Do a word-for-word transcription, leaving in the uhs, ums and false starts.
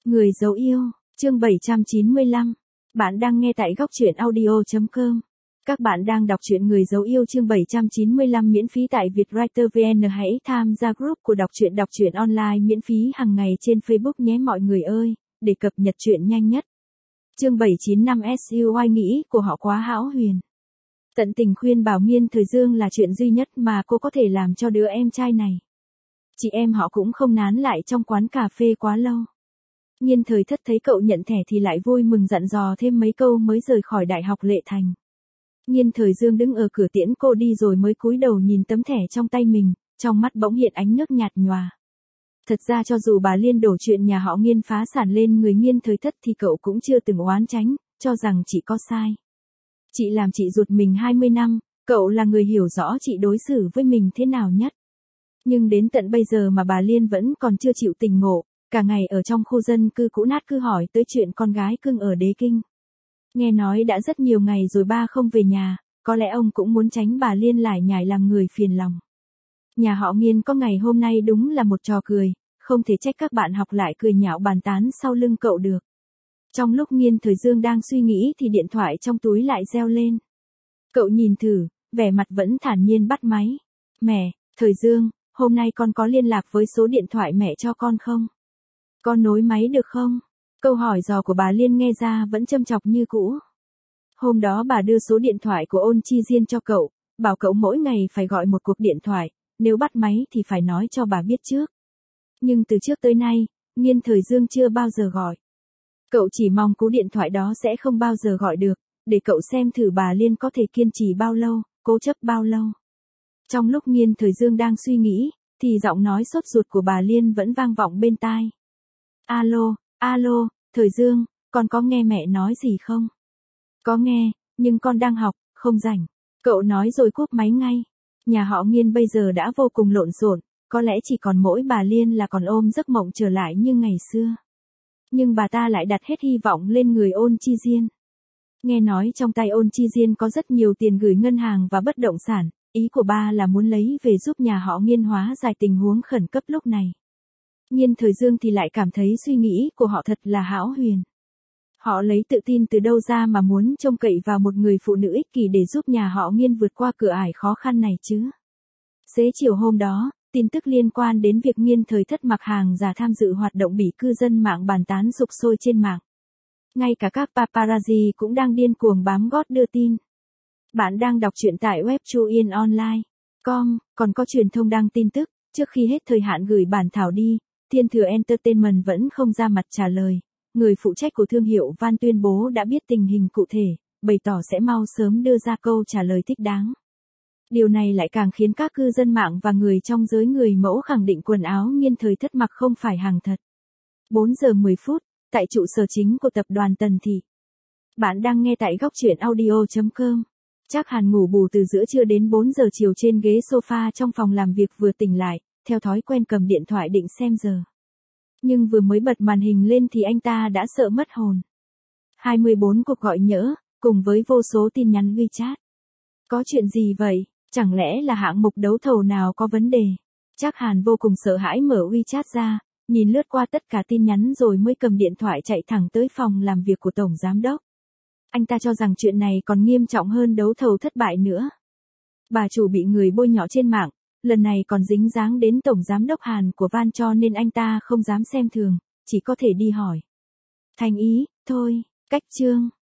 Người dấu yêu, chương bảy trăm chín mươi lăm. Bạn đang nghe tại góc truyện audio chấm com. Các bạn đang đọc truyện Người dấu yêu chương bảy trăm chín mươi lăm miễn phí tại Vietwriter vê en. Hãy tham gia group của đọc truyện đọc truyện online miễn phí hàng ngày trên Facebook nhé mọi người ơi, để cập nhật truyện nhanh nhất. Chương bảy trăm chín mươi lăm Suy nghĩ của họ quá hão huyền. Tận tình khuyên bảo Miên Thời Dương là chuyện duy nhất mà cô có thể làm cho đứa em trai này. Chị em họ cũng không nán lại trong quán cà phê quá lâu. Miên Thời Thất thấy cậu nhận thẻ thì lại vui mừng dặn dò thêm mấy câu mới rời khỏi Đại học Lệ Thành. Miên Thời Dương đứng ở cửa tiễn cô đi rồi mới cúi đầu nhìn tấm thẻ trong tay mình, trong mắt bỗng hiện ánh nước nhạt nhòa. Thật ra cho dù bà Liên đổ chuyện nhà họ Miên phá sản lên người Miên Thời Thất thì cậu cũng chưa từng oán tránh, cho rằng chị có sai. Chị làm chị ruột mình hai mươi năm, cậu là người hiểu rõ chị đối xử với mình thế nào nhất. Nhưng đến tận bây giờ mà bà Liên vẫn còn chưa chịu tỉnh ngộ, cả ngày ở trong khu dân cư cũ nát cứ hỏi tới chuyện con gái cưng ở Đế Kinh. Nghe nói đã rất nhiều ngày rồi ba không về nhà, có lẽ ông cũng muốn tránh bà Liên lải nhải làm người phiền lòng. Nhà họ Miên có ngày hôm nay đúng là một trò cười, không thể trách các bạn học lại cười nhạo bàn tán sau lưng cậu được. Trong lúc Miên Thời Dương đang suy nghĩ thì điện thoại trong túi lại reo lên. Cậu nhìn thử, vẻ mặt vẫn thản nhiên bắt máy. Mẹ, Thời Dương, hôm nay con có liên lạc với số điện thoại mẹ cho con không? Con nối máy được không? Câu hỏi dò của bà Liên nghe ra vẫn châm chọc như cũ. Hôm đó bà đưa số điện thoại của Ôn Chi Diên cho cậu, bảo cậu mỗi ngày phải gọi một cuộc điện thoại, nếu bắt máy thì phải nói cho bà biết trước. Nhưng từ trước tới nay, Miên Thời Dương chưa bao giờ gọi. Cậu chỉ mong cú điện thoại đó sẽ không bao giờ gọi được, để cậu xem thử bà Liên có thể kiên trì bao lâu, cố chấp bao lâu. Trong lúc Miên Thời Dương đang suy nghĩ, thì giọng nói sốt ruột của bà Liên vẫn vang vọng bên tai. Alo, alo, Thời Dương, con có nghe mẹ nói gì không? Có nghe, nhưng con đang học, không rảnh. Cậu nói rồi cúp máy ngay. Nhà họ Miên bây giờ đã vô cùng lộn xộn, có lẽ chỉ còn mỗi bà Liên là còn ôm giấc mộng trở lại như ngày xưa. Nhưng bà ta lại đặt hết hy vọng lên người Ôn Chi Diên. Nghe nói trong tay Ôn Chi Diên có rất nhiều tiền gửi ngân hàng và bất động sản, ý của ba là muốn lấy về giúp nhà họ Miên hóa giải tình huống khẩn cấp lúc này. Miên Thời Dương thì lại cảm thấy suy nghĩ của họ thật là hão huyền. Họ lấy tự tin từ đâu ra mà muốn trông cậy vào một người phụ nữ ích kỷ để giúp nhà họ Miên vượt qua cửa ải khó khăn này chứ. Xế chiều hôm đó, tin tức liên quan đến việc Miên Thời Thất mặc hàng giả tham dự hoạt động bị cư dân mạng bàn tán sục sôi trên mạng. Ngay cả các paparazzi cũng đang điên cuồng bám gót đưa tin. Bạn đang đọc truyện tại web chuyenonline chấm com, còn có truyền thông đăng tin tức, trước khi hết thời hạn gửi bản thảo đi, Thiên Thừa Entertainment vẫn không ra mặt trả lời. Người phụ trách của thương hiệu Van tuyên bố đã biết tình hình cụ thể, bày tỏ sẽ mau sớm đưa ra câu trả lời thích đáng. Điều này lại càng khiến các cư dân mạng và người trong giới người mẫu khẳng định quần áo Miên Thời Thất mặc không phải hàng thật. bốn giờ mười phút, tại trụ sở chính của tập đoàn Tần Thị. Bạn đang nghe tại góc truyện audio chấm com. Trác Hàn ngủ bù từ giữa trưa đến bốn giờ chiều trên ghế sofa trong phòng làm việc vừa tỉnh lại, theo thói quen cầm điện thoại định xem giờ. Nhưng vừa mới bật màn hình lên thì anh ta đã sợ mất hồn. hai mươi bốn cuộc gọi nhỡ, cùng với vô số tin nhắn WeChat. Có chuyện gì vậy? Chẳng lẽ là hạng mục đấu thầu nào có vấn đề? Trác Hàn vô cùng sợ hãi mở WeChat ra, nhìn lướt qua tất cả tin nhắn rồi mới cầm điện thoại chạy thẳng tới phòng làm việc của Tổng Giám Đốc. Anh ta cho rằng chuyện này còn nghiêm trọng hơn đấu thầu thất bại nữa. Bà chủ bị người bôi nhọ trên mạng, lần này còn dính dáng đến Tổng Giám Đốc Hàn của Van cho nên anh ta không dám xem thường, chỉ có thể đi hỏi. Thành ý, thôi, cách chương.